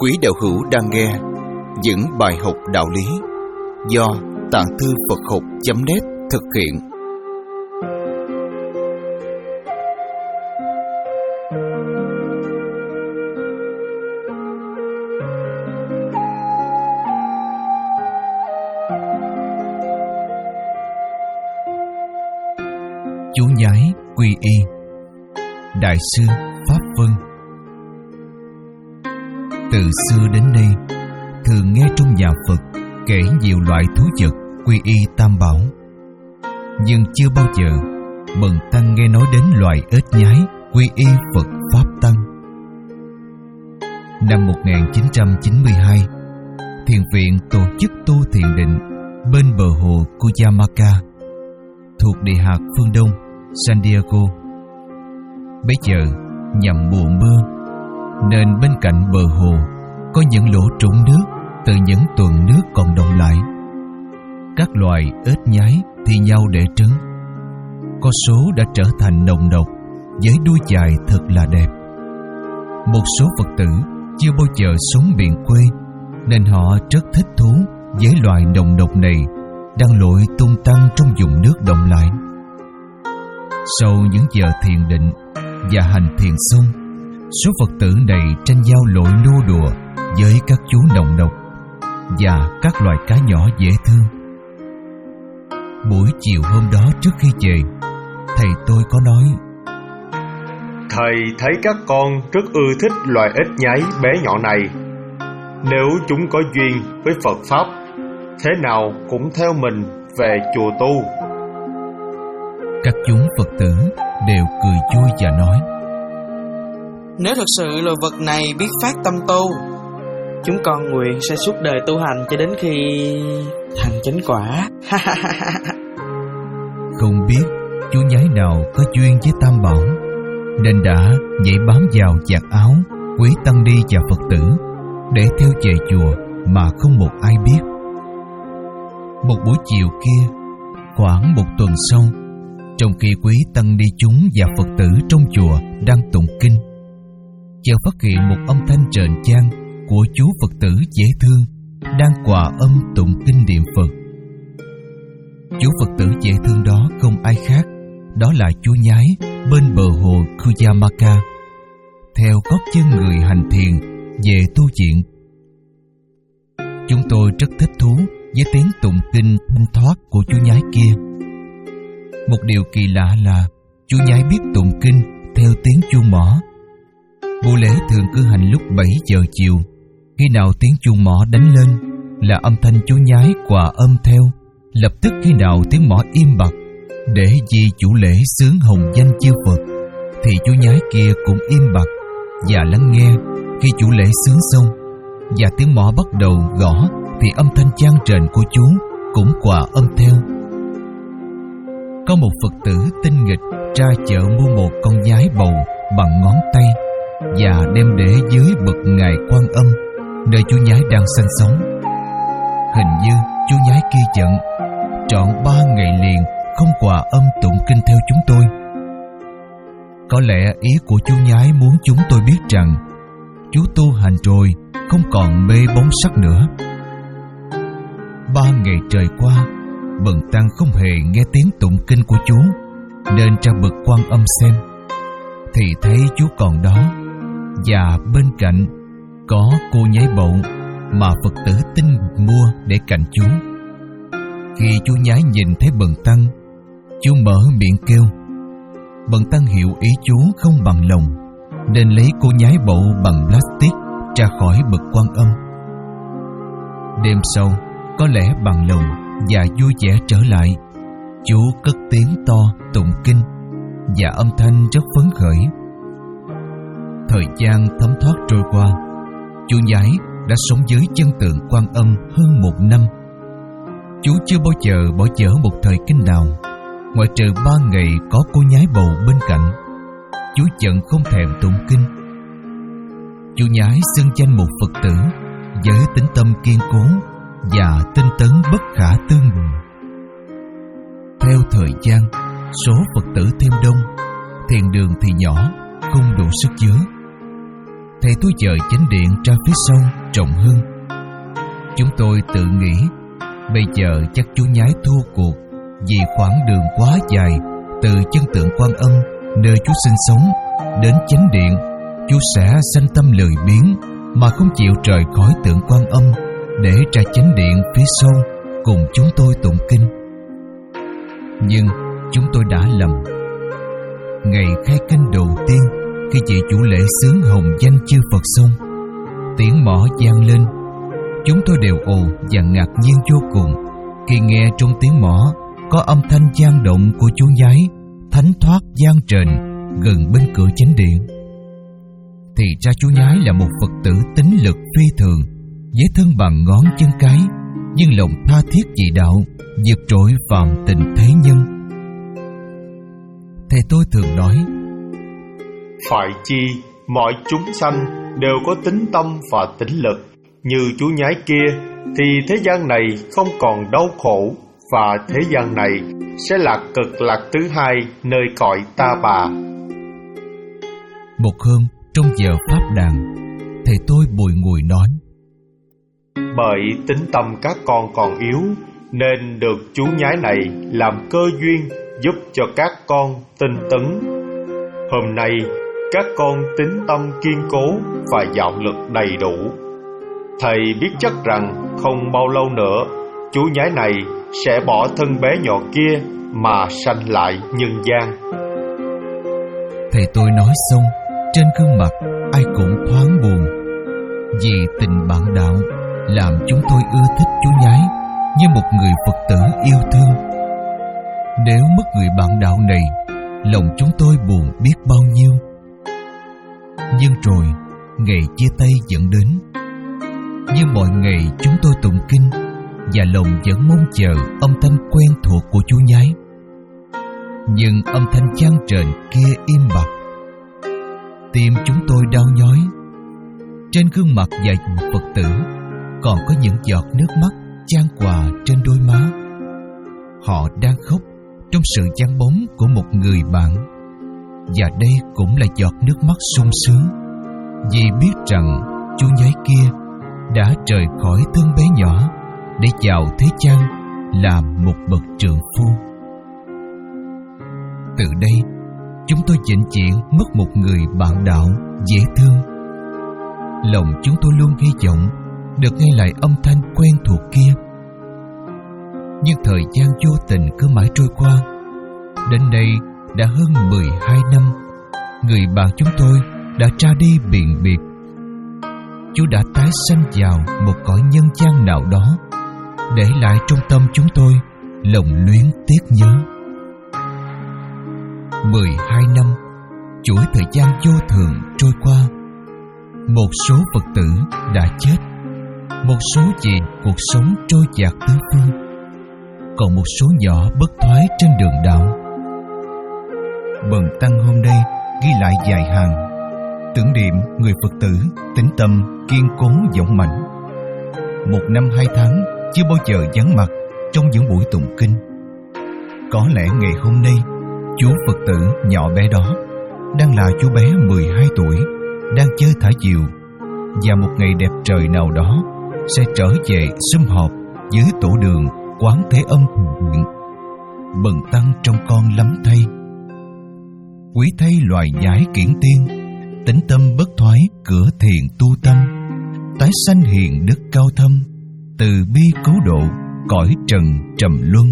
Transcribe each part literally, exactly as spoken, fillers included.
Quý đạo hữu đang nghe những bài học đạo lý do Tạng Thư Phật Học chấm net thực hiện. Chú nhái quy y. Đại sư Pháp Vân. Từ xưa đến nay, thường nghe trong nhà Phật kể nhiều loại thú vật quy y Tam Bảo, nhưng chưa bao giờ bần tăng nghe nói đến loài ếch nhái quy y Phật Pháp Tăng. Năm một nghìn chín trăm chín mươi hai, thiền viện tổ chức tu thiền định bên bờ hồ Cuyamaca, thuộc địa hạt phương Đông San Diego. Bây giờ nhằm mùa mưa, nên bên cạnh bờ hồ có những lỗ trũng nước từ những tuần nước còn đọng lại. Các loài ếch nhái thi nhau để trứng. Có số đã trở thành nồng độc với đuôi dài thật là đẹp. Một số Phật tử chưa bao giờ sống biển quê, nên họ rất thích thú với loài nồng độc này đang lội tung tăng trong vùng nước đọng lại. Sau những giờ thiền định và hành thiền xong, số Phật tử này tranh nhau lội nô đùa với các chú nồng độc và các loài cá nhỏ dễ thương. Buổi chiều hôm đó trước khi về, thầy tôi có nói: Thầy thấy các con rất ưa thích loài ếch nhái bé nhỏ này. Nếu chúng có duyên với Phật Pháp, thế nào cũng theo mình về chùa tu. Các chúng Phật tử đều cười vui và nói: Nếu thật sự loài vật này biết phát tâm tu, chúng con nguyện sẽ suốt đời tu hành cho đến khi thành chánh quả. Không biết chú nhái nào có duyên với Tam Bảo, nên đã nhảy bám vào vạt áo quý tăng ni và Phật tử để theo về chùa mà không một ai biết. Một buổi chiều kia, khoảng một tuần sau, trong khi quý tăng ni chúng và Phật tử trong chùa đang tụng kinh, chợt phát hiện một âm thanh rền vang của chú Phật tử dễ thương đang hòa âm tụng kinh niệm Phật. Chú Phật tử dễ thương đó không ai khác, đó là chú nhái bên bờ hồ Cuyamaca, theo gót chân người hành thiền về tu viện. Chúng tôi rất thích thú với tiếng tụng kinh thanh thoát của chú nhái kia. Một điều kỳ lạ là chú nhái biết tụng kinh theo tiếng chuông mõ. Buổi lễ thường cử hành lúc bảy giờ chiều. Khi nào tiếng chuông mõ đánh lên là âm thanh chú nhái hòa âm theo. Lập tức khi nào tiếng mõ im bặt để vì chủ lễ xướng hồng danh chư Phật, thì chú nhái kia cũng im bặt và lắng nghe. Khi chủ lễ xướng xong và tiếng mõ bắt đầu gõ, thì âm thanh chan rền của chú cũng hòa âm theo. Có một Phật tử tinh nghịch ra chợ mua một con nhái bầu bằng ngón tay và đem để dưới bậc ngài Quan Âm, nơi chú nhái đang sanh sống. Hình như chú nhái kia giận, trọn ba ngày liền không hòa âm tụng kinh theo chúng tôi. Có lẽ ý của chú nhái muốn chúng tôi biết rằng chú tu hành rồi, không còn mê bóng sắc nữa. Ba ngày trời qua, bần tăng không hề nghe tiếng tụng kinh của chú, nên ra bậc Quan Âm xem, thì thấy chú còn đó, và bên cạnh có cô nhái bậu mà Phật tử tinh mua để cạnh chú. Khi chú nhái nhìn thấy bần tăng, chú mở miệng kêu. Bần tăng hiểu ý chú không bằng lòng, nên lấy cô nhái bậu bằng plastic ra khỏi bậc Quan Âm. Đêm sau, có lẽ bằng lòng và vui vẻ trở lại, chú cất tiếng to tụng kinh và âm thanh rất phấn khởi. Thời gian thấm thoát trôi qua, chú nhái đã sống với chân tượng Quan Âm hơn một năm. Chú chưa bao giờ bỏ dở một thời kinh nào, ngoại trừ ba ngày có cô nhái bầu bên cạnh. Chú chận không thèm tụng kinh. Chú nhái xưng danh một Phật tử với tính tâm kiên cố và tinh tấn bất khả tư nghị. Theo thời gian, số Phật tử thêm đông, thiền đường thì nhỏ, không đủ sức chứa. thầy tôi dời chánh điện ra phía sau trồng hương. Chúng tôi tự nghĩ bây giờ chắc chú nhái thua cuộc, vì khoảng đường quá dài từ chân tượng Quan Âm nơi chú sinh sống đến chánh điện, chú sẽ sanh tâm lười biếng mà không chịu rời khỏi tượng Quan Âm để ra chánh điện phía sau cùng chúng tôi tụng kinh. Nhưng chúng tôi đã lầm. Ngày khai kinh đầu tiên, khi chị chủ lễ xướng hồng danh chư Phật xong, tiếng mõ vang lên. Chúng tôi đều ồ và ngạc nhiên vô cùng khi nghe trong tiếng mõ có âm thanh vang động của chú nhái thánh thoát vang trền gần bên cửa chánh điện. Thì ra chú nhái là một Phật tử tín lực phi thường, với thân bằng ngón chân cái, nhưng lòng tha thiết vì đạo, vượt trội phàm tình thế nhân. Thầy tôi thường nói: phải chi mọi chúng sanh đều có tính tâm và tính lực. Như chú nhái kia thì thế gian này không còn đau khổ, và thế gian này sẽ là cực lạc thứ hai nơi cõi ta bà. Một hôm trong giờ pháp đàn, thầy tôi bùi ngùi nói: bởi tính tâm các con còn yếu, nên được chú nhái này làm cơ duyên giúp cho các con tinh tấn. Hôm nay các con tính tâm kiên cố và đạo lực đầy đủ. Thầy biết chắc rằng không bao lâu nữa chú nhái này sẽ bỏ thân bé nhỏ kia mà sanh lại nhân gian. Thầy tôi nói xong, trên gương mặt ai cũng thoáng buồn, vì tình bạn đạo làm chúng tôi ưa thích chú nhái như một người Phật tử yêu thương. Nếu mất người bạn đạo này, lòng chúng tôi buồn biết bao nhiêu. Nhưng rồi ngày chia tay vẫn đến. Như mọi ngày chúng tôi tụng kinh, và lòng vẫn mong chờ âm thanh quen thuộc của chú nhái. Nhưng âm thanh vang trền kia im bặt. Tim chúng tôi đau nhói. Trên gương mặt vài Phật tử còn có những giọt nước mắt chan hòa trên đôi má. Họ đang khóc trong sự vắng bóng của một người bạn. Và đây cũng là giọt nước mắt sung sướng, vì biết rằng chú nhái kia đã rời khỏi thân bé nhỏ để vào thế gian làm một bậc trượng phu. Từ đây chúng tôi vĩnh viễn mất một người bạn đạo dễ thương. Lòng chúng tôi luôn hy vọng được nghe lại âm thanh quen thuộc kia. Nhưng thời gian vô tình cứ mãi trôi qua. Đến đây đã hơn mười hai năm, người bạn chúng tôi đã ra đi biền biệt. Chú đã tái sanh vào một cõi nhân gian nào đó, để lại trong tâm chúng tôi lòng luyến tiếc nhớ. Mười hai năm, chuỗi thời gian vô thường trôi qua. Một số Phật tử đã chết, một số vì cuộc sống trôi dạt tứ phương, còn một số nhỏ bất thoái trên đường đạo. Bần tăng hôm nay ghi lại vài hàng tưởng niệm người Phật tử tĩnh tâm kiên cố vọng mạnh. Một năm hai tháng chưa bao giờ vắng mặt trong những buổi tụng kinh. Có lẽ ngày hôm nay chú Phật tử nhỏ bé đó đang là chú bé mười hai tuổi, đang chơi thả diều, và một ngày đẹp trời nào đó sẽ trở về sum họp dưới tổ đường Quán Thế Âm Thượng Viện. Bần tăng trong con lắm thay. Quý thay loài nhái kiển tiên, tĩnh tâm bất thoái cửa thiền tu tâm, tái sanh hiền đức cao thâm, từ bi cứu độ cõi trần trầm luân.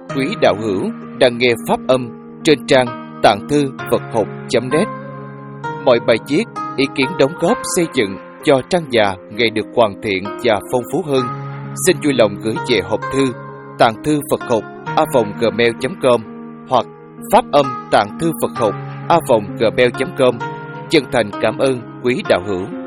quý đạo hữu đang nghe pháp âm trên trang tạng thư Phật học chấm net. Mọi bài viết, ý kiến đóng góp xây dựng cho trang già ngày được hoàn thiện và phong phú hơn, xin vui lòng gửi về hộp thư tạng thư Phật học a vòng gmail chấm com hoặc pháp âm tạng thư Phật học a vòng gmail chấm com. Chân thành cảm ơn quý đạo hữu.